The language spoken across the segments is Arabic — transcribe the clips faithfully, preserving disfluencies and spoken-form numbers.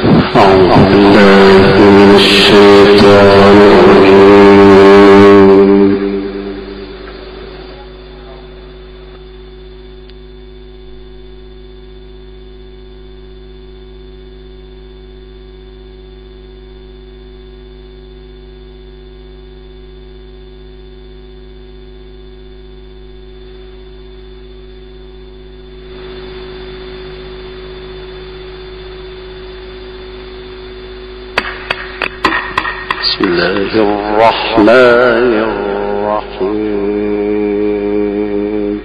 بسم الله الرحمن الرحيم.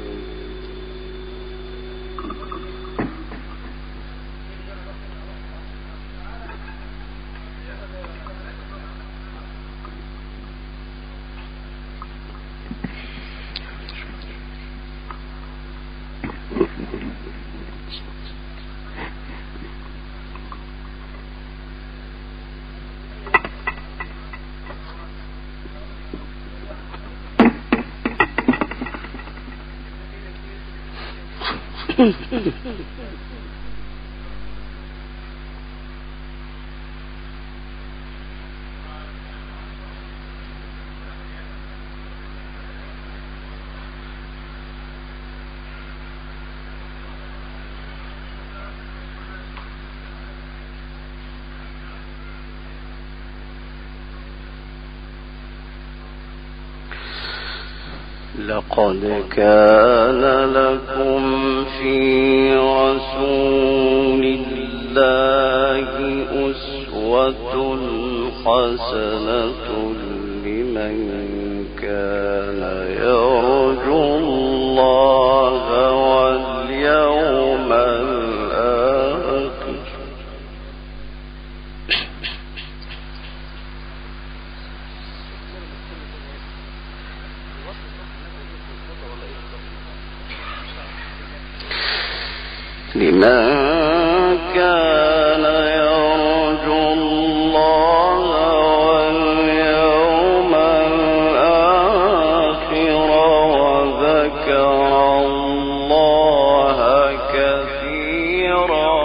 لقد كان لكم في رسول الله أسوة حسنة لمن كان يرجو الله واليوم الآخر لمن كان يرجو الله واليوم الآخر وذكر الله كثيرا.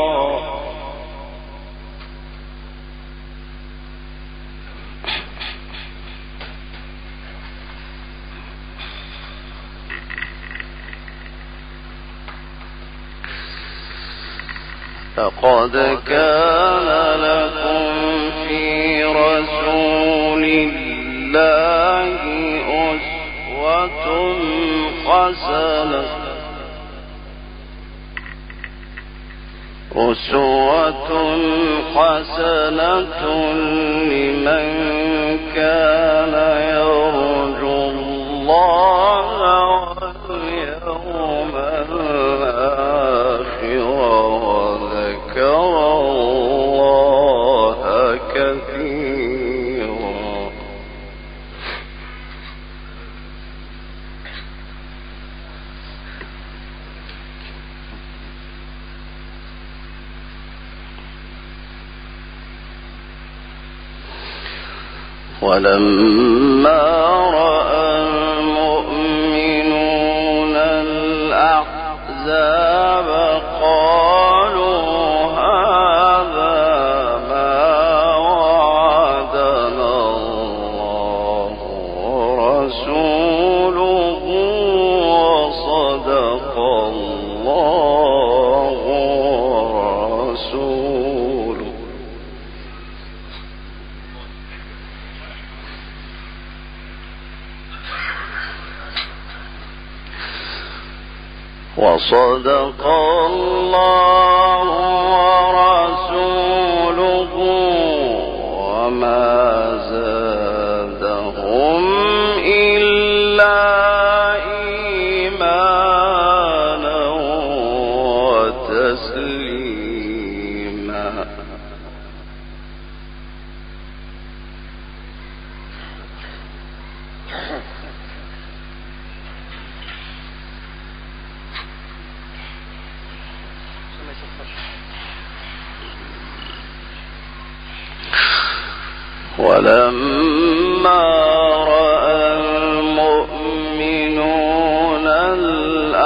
لقد كان لكم في رسول الله أسوة حسنة أسوة حسنة لمن كان يرجو الله واليوم الآخر وذكر الله كثيرا. ولما رأى المؤمنون الأحزاب قالوا هذا ما وعدنا الله ورسوله وصدق الله ورسوله. وصدق الله ورسوله وما زادهم إلا إيمانا وتسليما. ولما رأى المؤمنون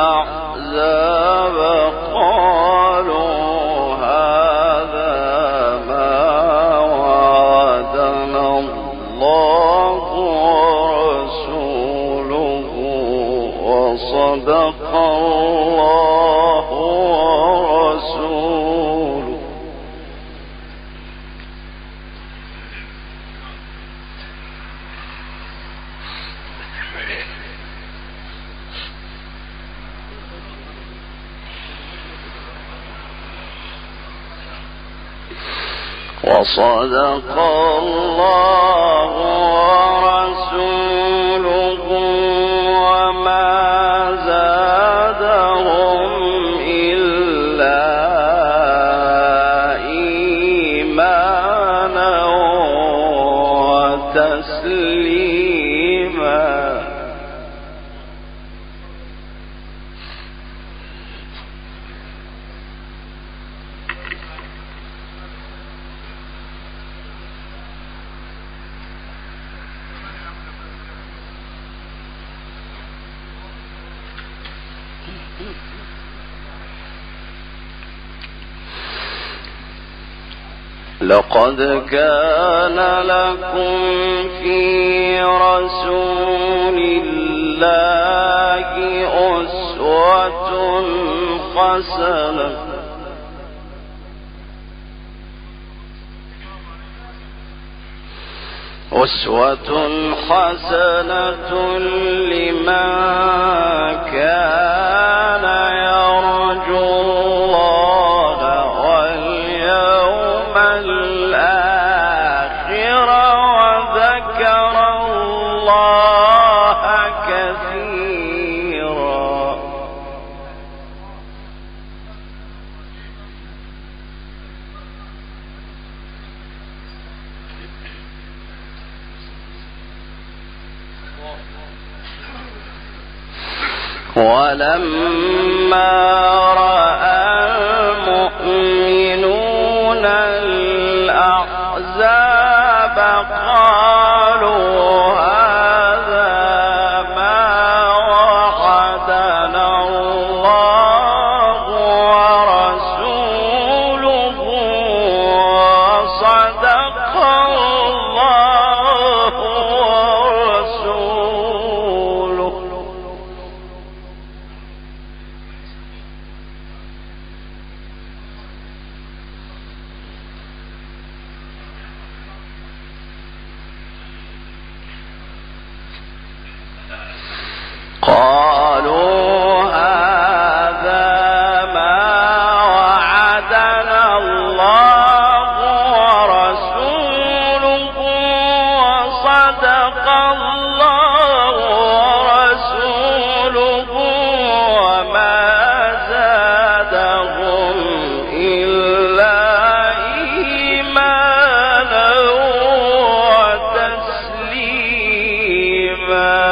الأحزاب قالوا هذا وصدق الله ورسوله وما زادهم إلا إيمانا وتسليما. لقد كان لكم في رسول الله أسوة حسنة أسوة حسنة لمن كان يرجو الله واليوم الآخر وذكر الله كثيرا. ولما رأى المؤمنون الأحزاب قالوا هذا ما وعدنا الله ورسوله وصدق الله ورسوله. قالوا هذا ما وعدنا الله ورسوله وصدق الله ورسوله وما زادهم إلا إيمانا وتسليما.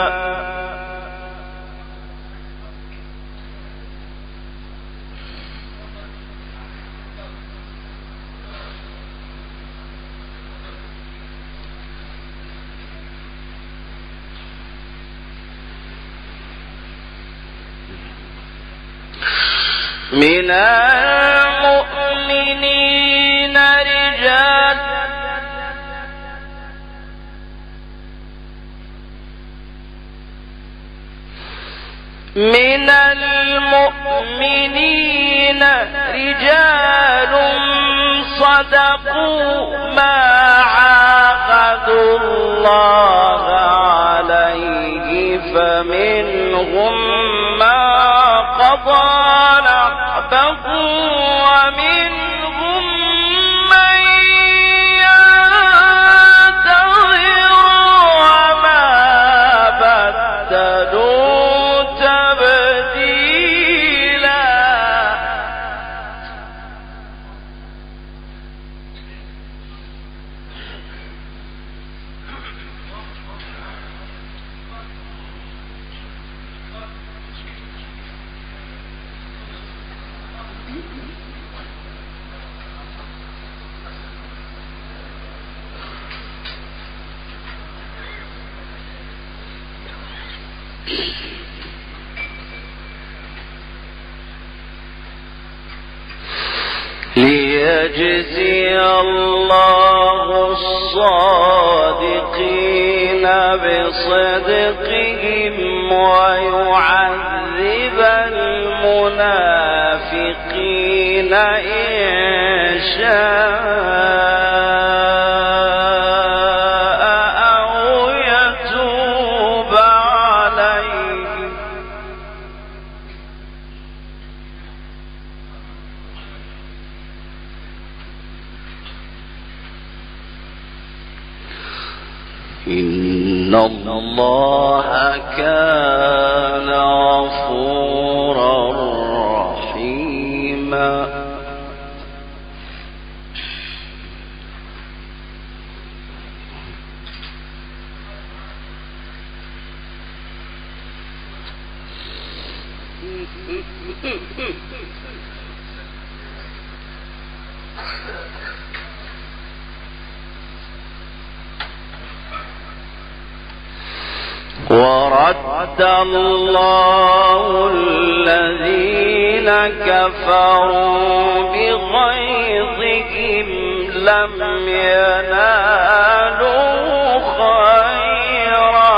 من المؤمنين رجال من المؤمنين رجال صدقوا ما عاهدوا الله عليه فمنهم ما قضى نحبه ومنهم من ينتظر وما بدلوا تبديلا. ليجزي الله الصادقين بصدقهم ويعذب المنافقين إن شاء أو يتوب عليهم. إن الله كان غفورا رحيما. ورد الله الذين كفروا بغيظهم لم ينالوا خيرا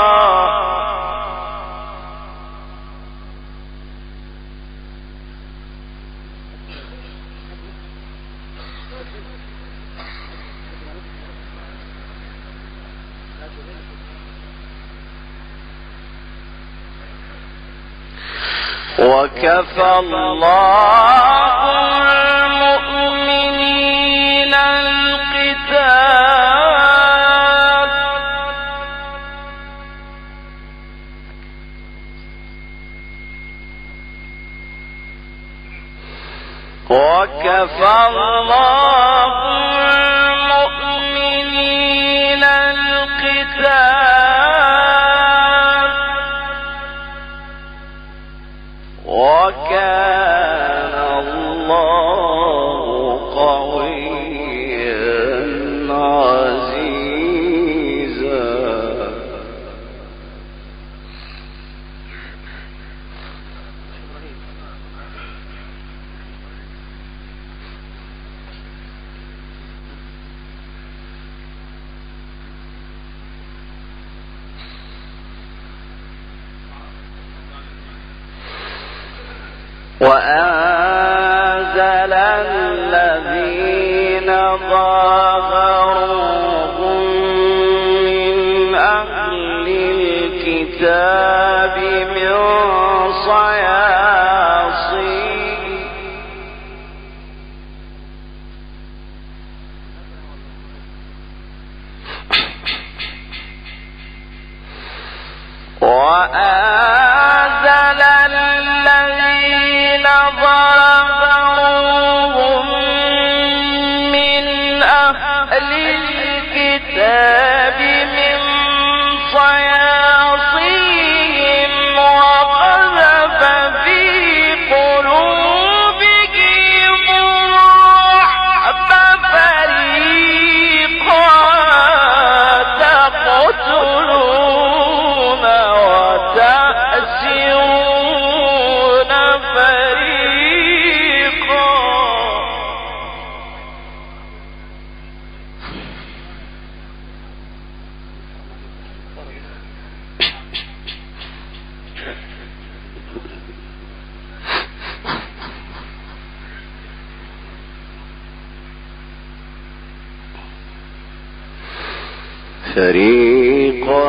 وكفى الله المؤمنين القتال وكفى الله المؤمنين القتال وكان الله قويا عزيزا. وأنزل الذين ظاهروهم من أهل الكتاب من صياصيهم وأنزل الذين ظاهروهم من أهل الكتاب من صياصيهم وقذف في قلوبهم الرعب فريقا تقتلون وتأسرون فريقا. فريقا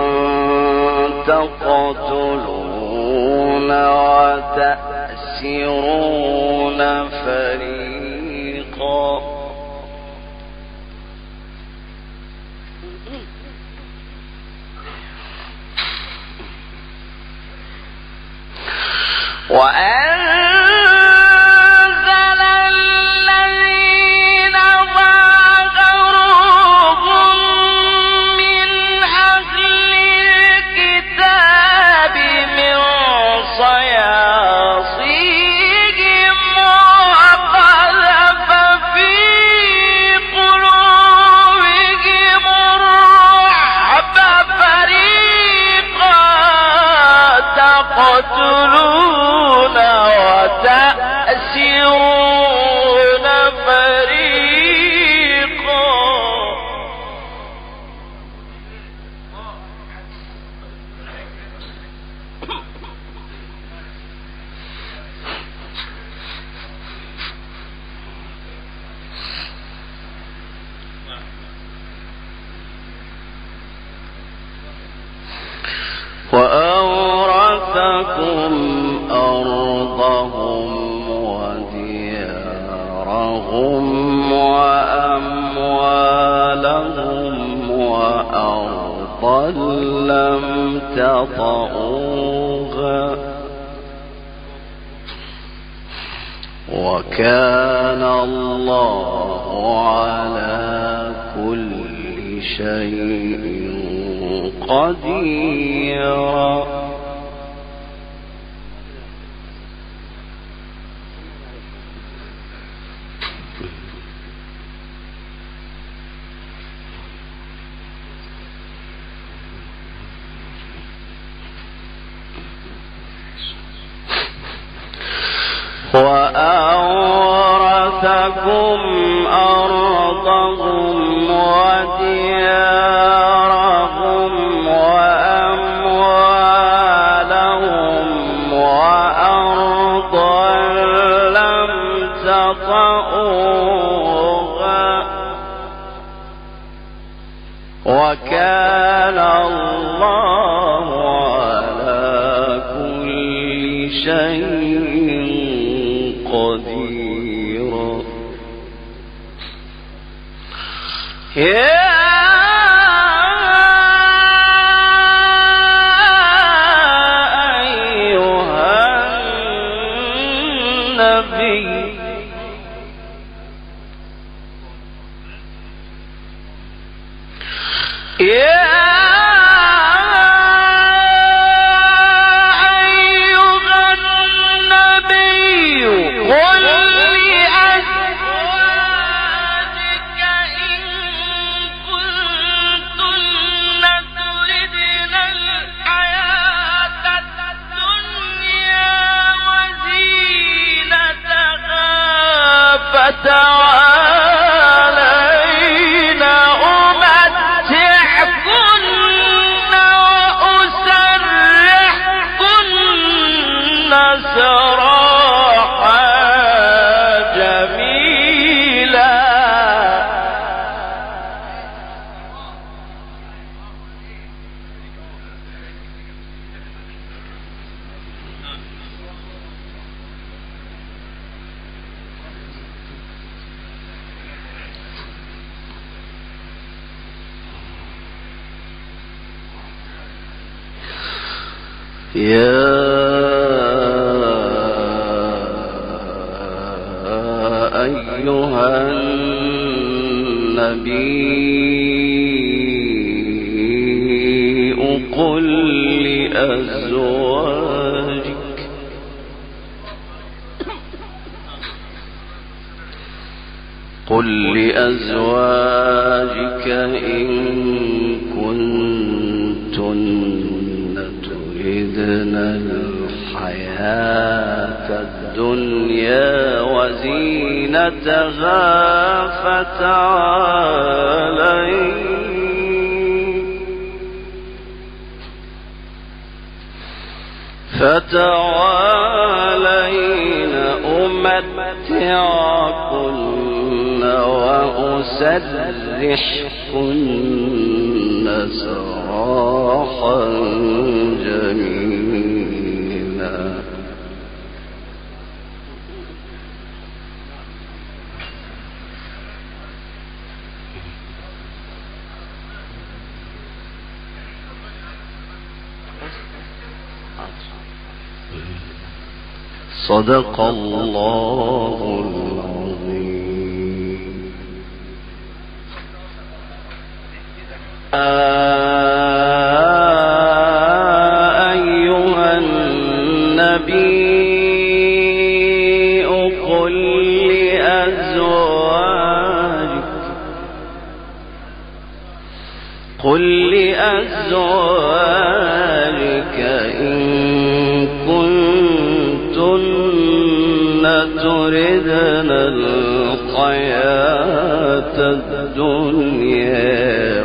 تقتلون وتأسرون فريقا. وأنزل الذين ظاهروهم من أهل الكتاب من صياصيهم وقذف في قلوبهم الرعب فريقا تقتلون وتأسرون فريقا. وأورثكم أرضهم وديارهم وأموالهم وأرضا أرضا لم تطئوها وكان الله على كل شيء قديرا. وأورثكم أرضهم وديارهم وأموالهم وأرضا لم تطئوها وكان الله على كل شيء قديرا. يا أيها النبي يا فتعالين أمتعكن وأسرحكن سراحا جميلا. يا أيها النبي قل لأزواجك قل لأزواجك إن كنتن تريدن الحياة الدنيا وزينتها فتعالين فتعالين أمتعكن وأسرحكن سراحا جميلا. صدق الله العظيم. أيها النبي قل لأزواجك قل لأزواجك إن كنتن تردن الحياة الدنيا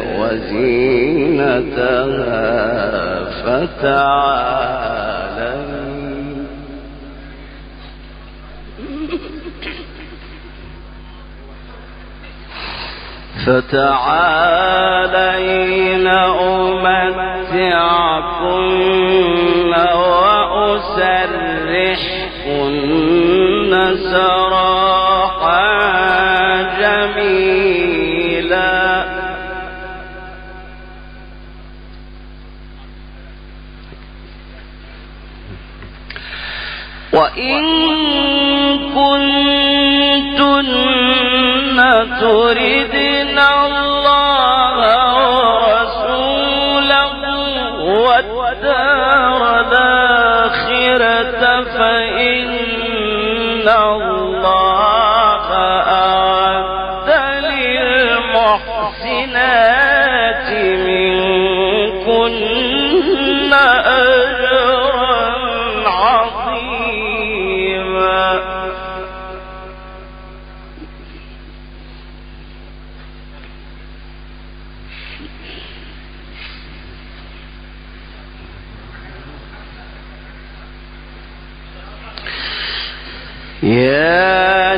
وزينتها فتعالين فتعالين أمتعكن وأسرحكن سراحا جميلا. وإن كنتن تردن الله ورسوله والدار الآخرة فإن الله أعد للمحسنات منكن أجرا عظيما. يا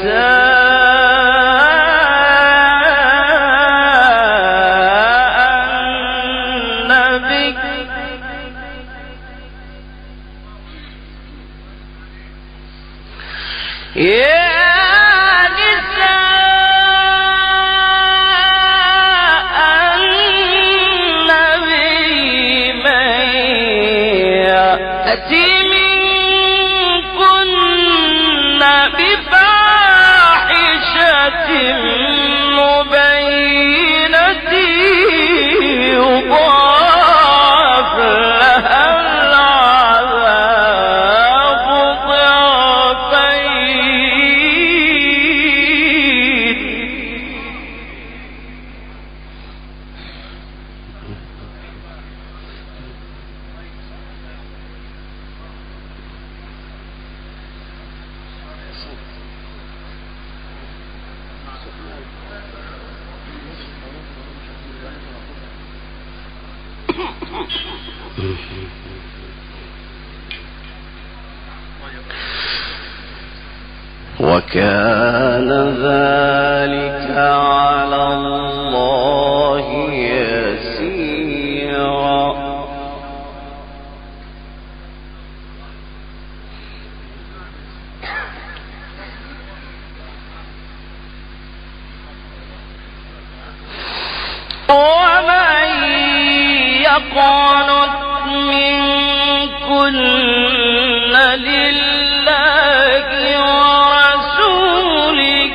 نساء النبي يا نساء النبي من يأتي بفاحشة مبينة يضاعف لها العذاب ضعفين. وكان ذلك على الله يسيرا. ومن يقنت منكن لله ورسوله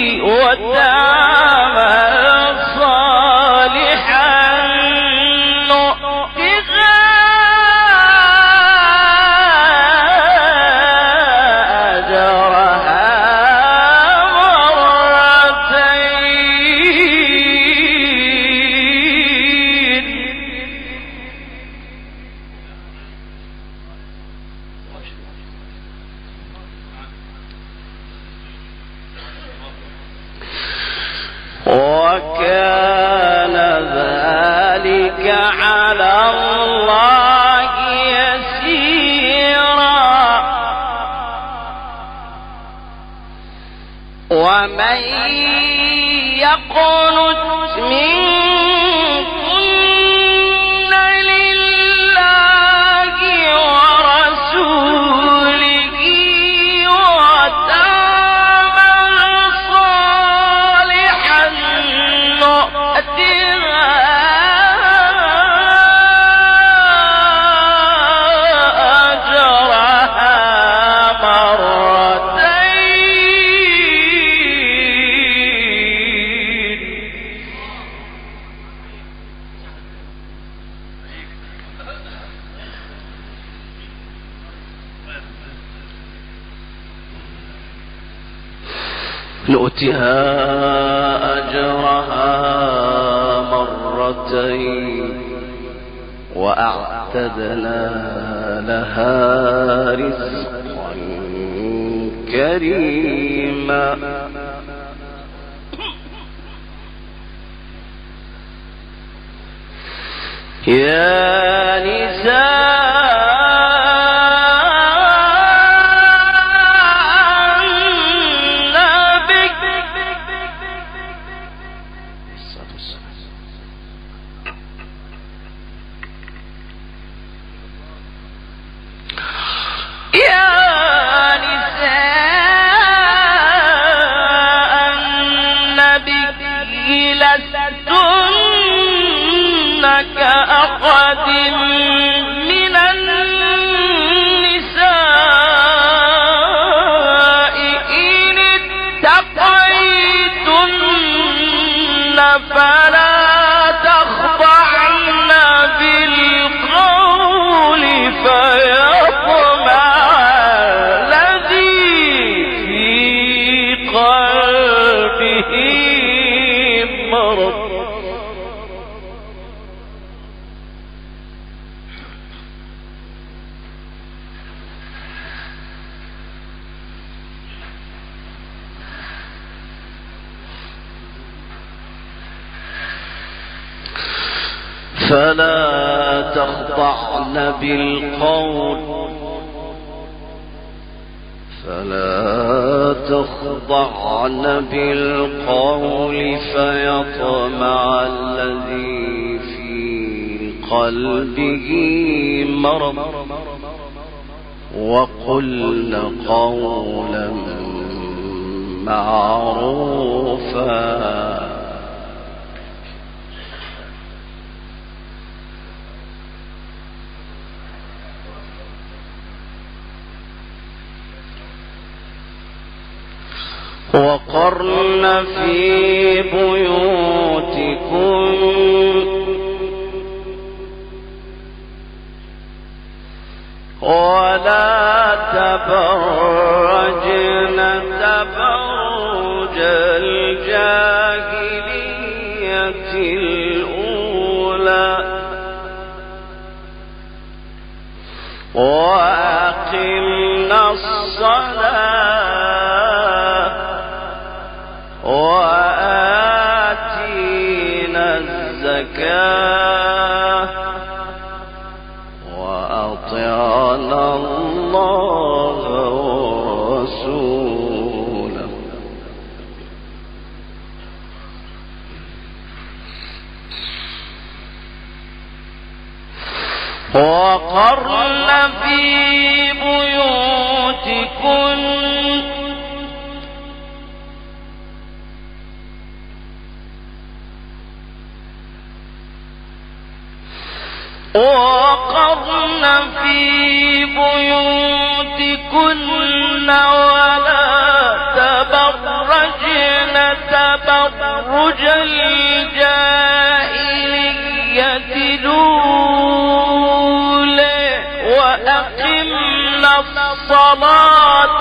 وتعمل صالحا نؤتها أجرها مرتين. وكان ذلك على الله يسيرا. ومن يقنت منكن لله ورسوله وتعمل صالحا نؤتها أجرها مرتين. نؤتها أجرها مرتين وأعتدنا لها رزقا كريما. يا نساء كأحد من النساء فلا تخضعن بالقول فيطمع الذي في قلبه مرض فلا تخضعن بالقول فلا تخضعن بالقول فيطمع الذي في قلبه مرض وقلن قولا معروفا وقرن في بيوتكم ولا تبرجن تبرج الجاهلية الأولى وأقمنا الصلاة وآتينا الزكاة وأطعنا الله ورسوله وقرن في بيوتكن وقرن في بيوتكن ولا تبرجن تبرج الجاهلية الأولى وأقمنا الصلاة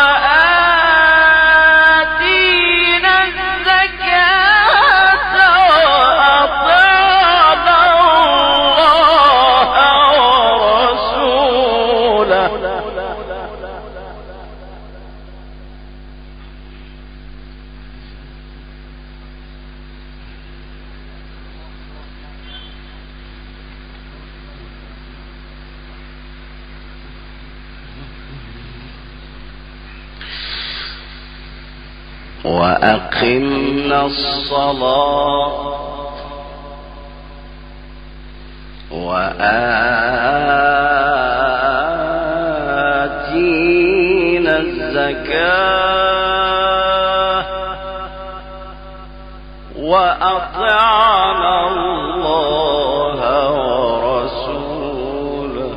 وآتينا الزكاة وأطعنا الله ورسوله وأقمنا الصلاة وآتينا الزكاة وأطعنا الله ورسوله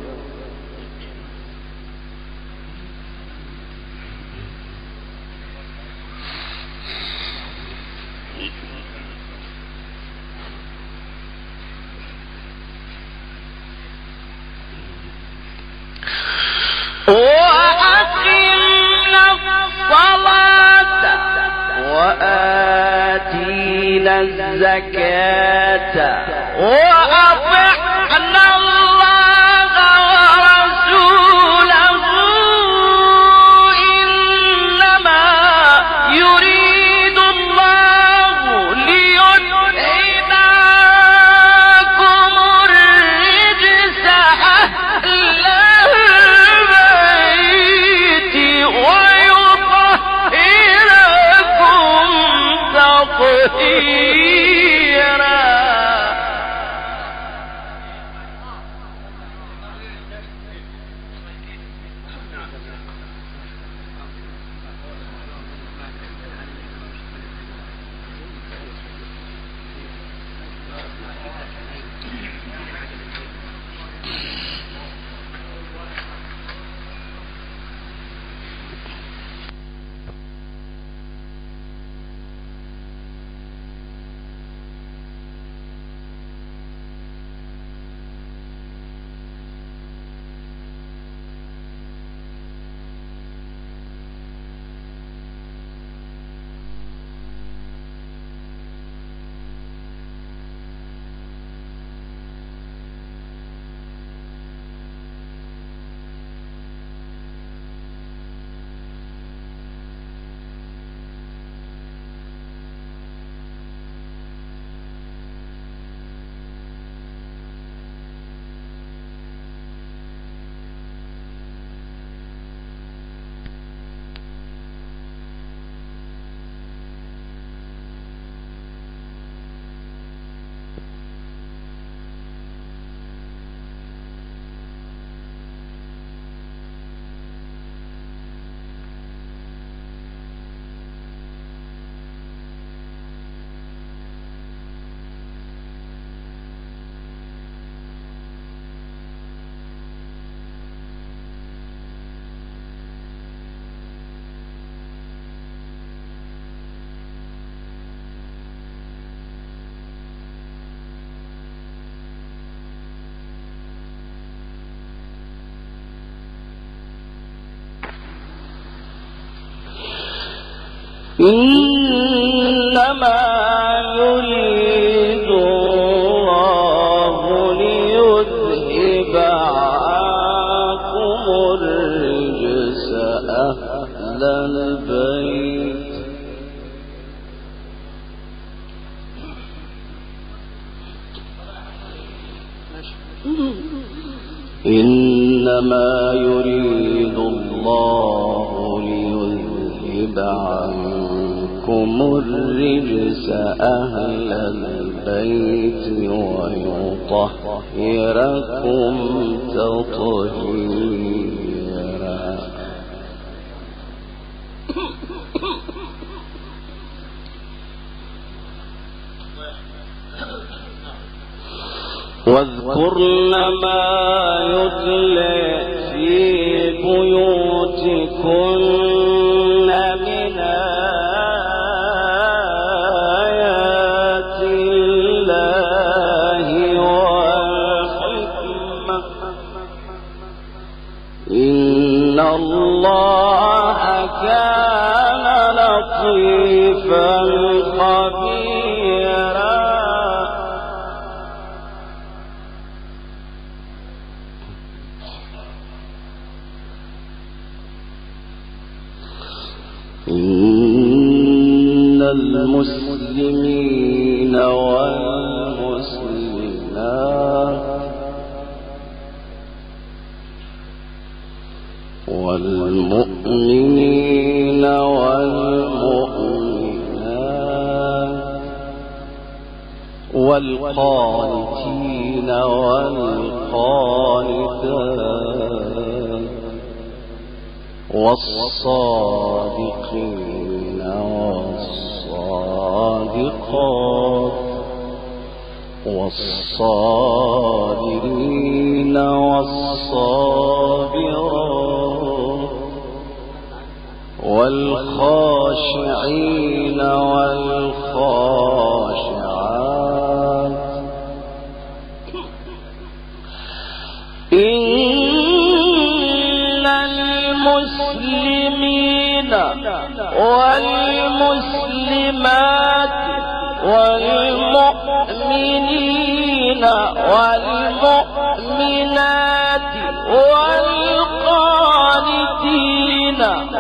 وأقمنا الصلاة وآتينا الزكاة وأطعنا الله ورسوله إنما يريد الله ليذهب عنكم الرجس أهل البيت ويطهركم تطهيرا إنما يريد الله ليذهب عنكم الرجس أهل البيت إنما يريد الله ليذهب عنكم الرجس أهل البيت ويطهركم تطهيرا. واذكرن ما يتلى في بيوتكن من آيات الله والحكمة إن الله كان لطيفا خبيرا. إن المسلمين والمسلمات والمؤمنين والمؤمنات والقانتين والقانتات والصادقين والصادقات والصابرين والصابرات والخاشعين والخاشعات إن المسلمين والمسلمات والمؤمنين والمؤمنات والقانتين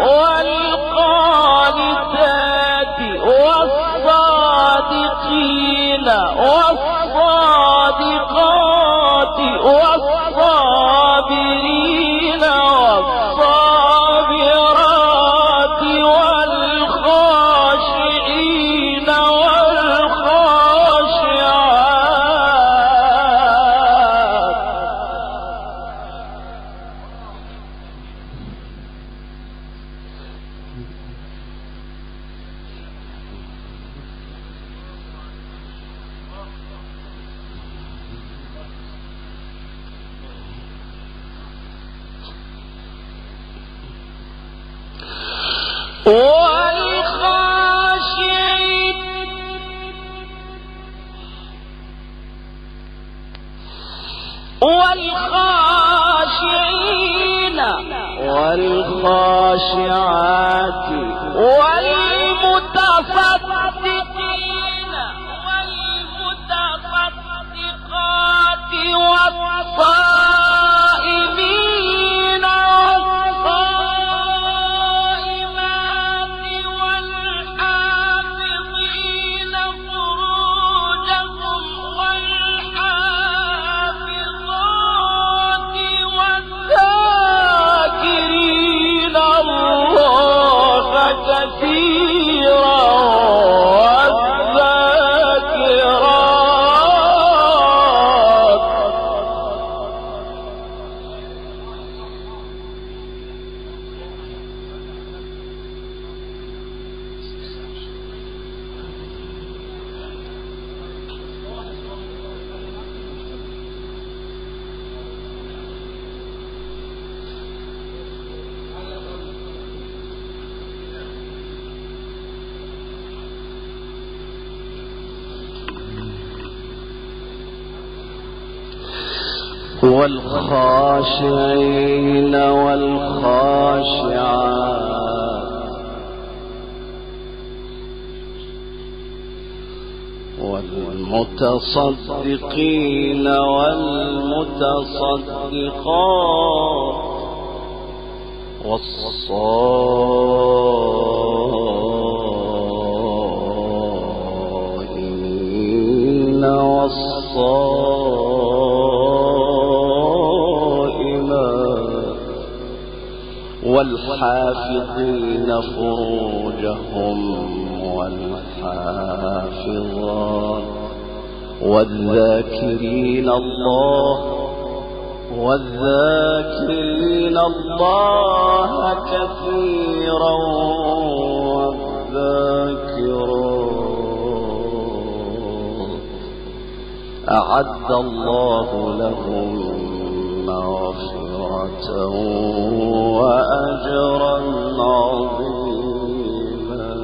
والقانتات والصادقين والصادقات والصابرين والصابرات والخاشعين والخاشعات والخاشعين والخاشعين والخاشعات والمتصدقين والمتصدقات والصائمين والصائمات والحافظين فروجهم والحافظات والذاكرين الله كثيرا والذاكرات والخاشعين والخاشعات والمتصدقين والمتصدقات والصائمين والصائمات والحافظين فروجهم والحافظات والذاكرين الله والذاكرين الله كثيرا والذاكرات أعد الله لهم مغفرة وأجرا عظيما.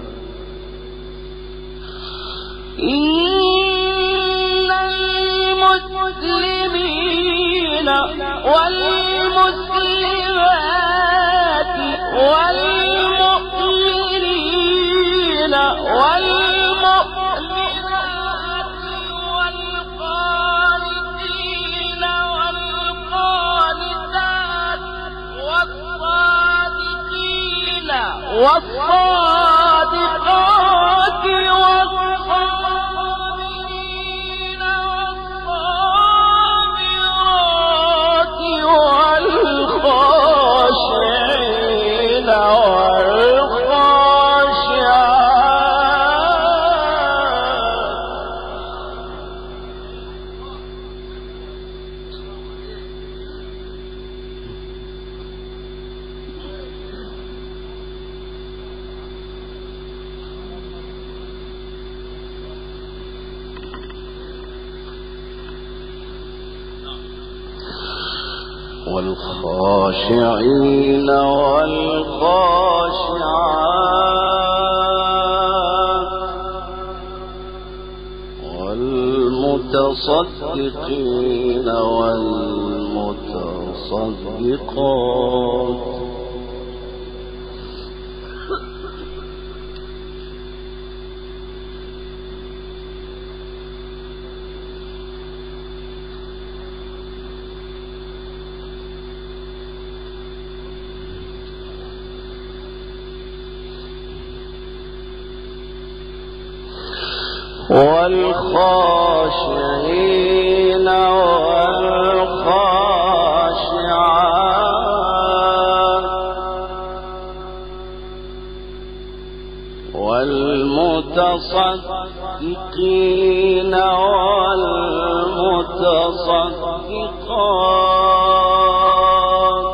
إن المسلمين والمسلمات والمؤمنين والمؤمنات والقانتين والقانتات والصادقين والصادقات والصابرين والصابرات والخاشعين والخاشعين والخاشعات والمتصدقين والمتصدقات والخاشعين والخاشعات والمتصدقين والمتصدقات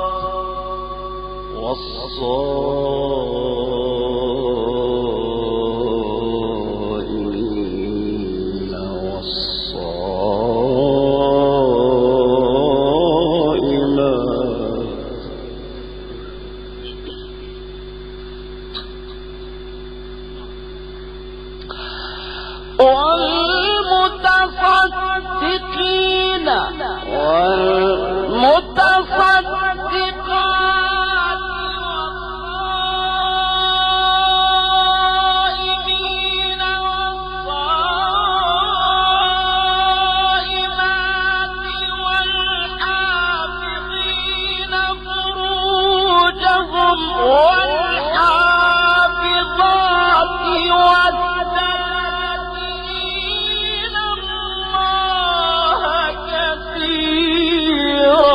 والصائمين والصائمات والمتصدقين والمتصدقات والصائمين والصائمات والحافظين فروجهم والحافظات والذاكرين الله كثيرا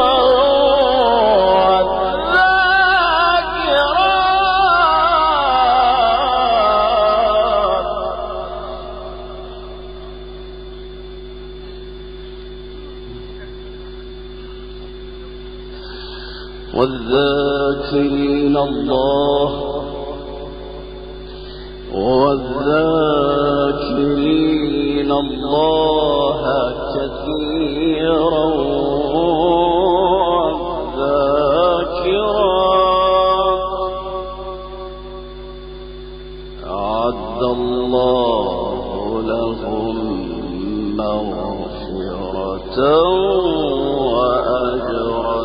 والذاكرين الله والذاكرين الله كثيرا والذاكرات أعد الله لهم مغفرة وأجرا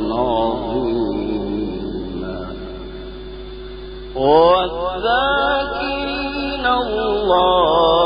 عظيما. والذاكرين الله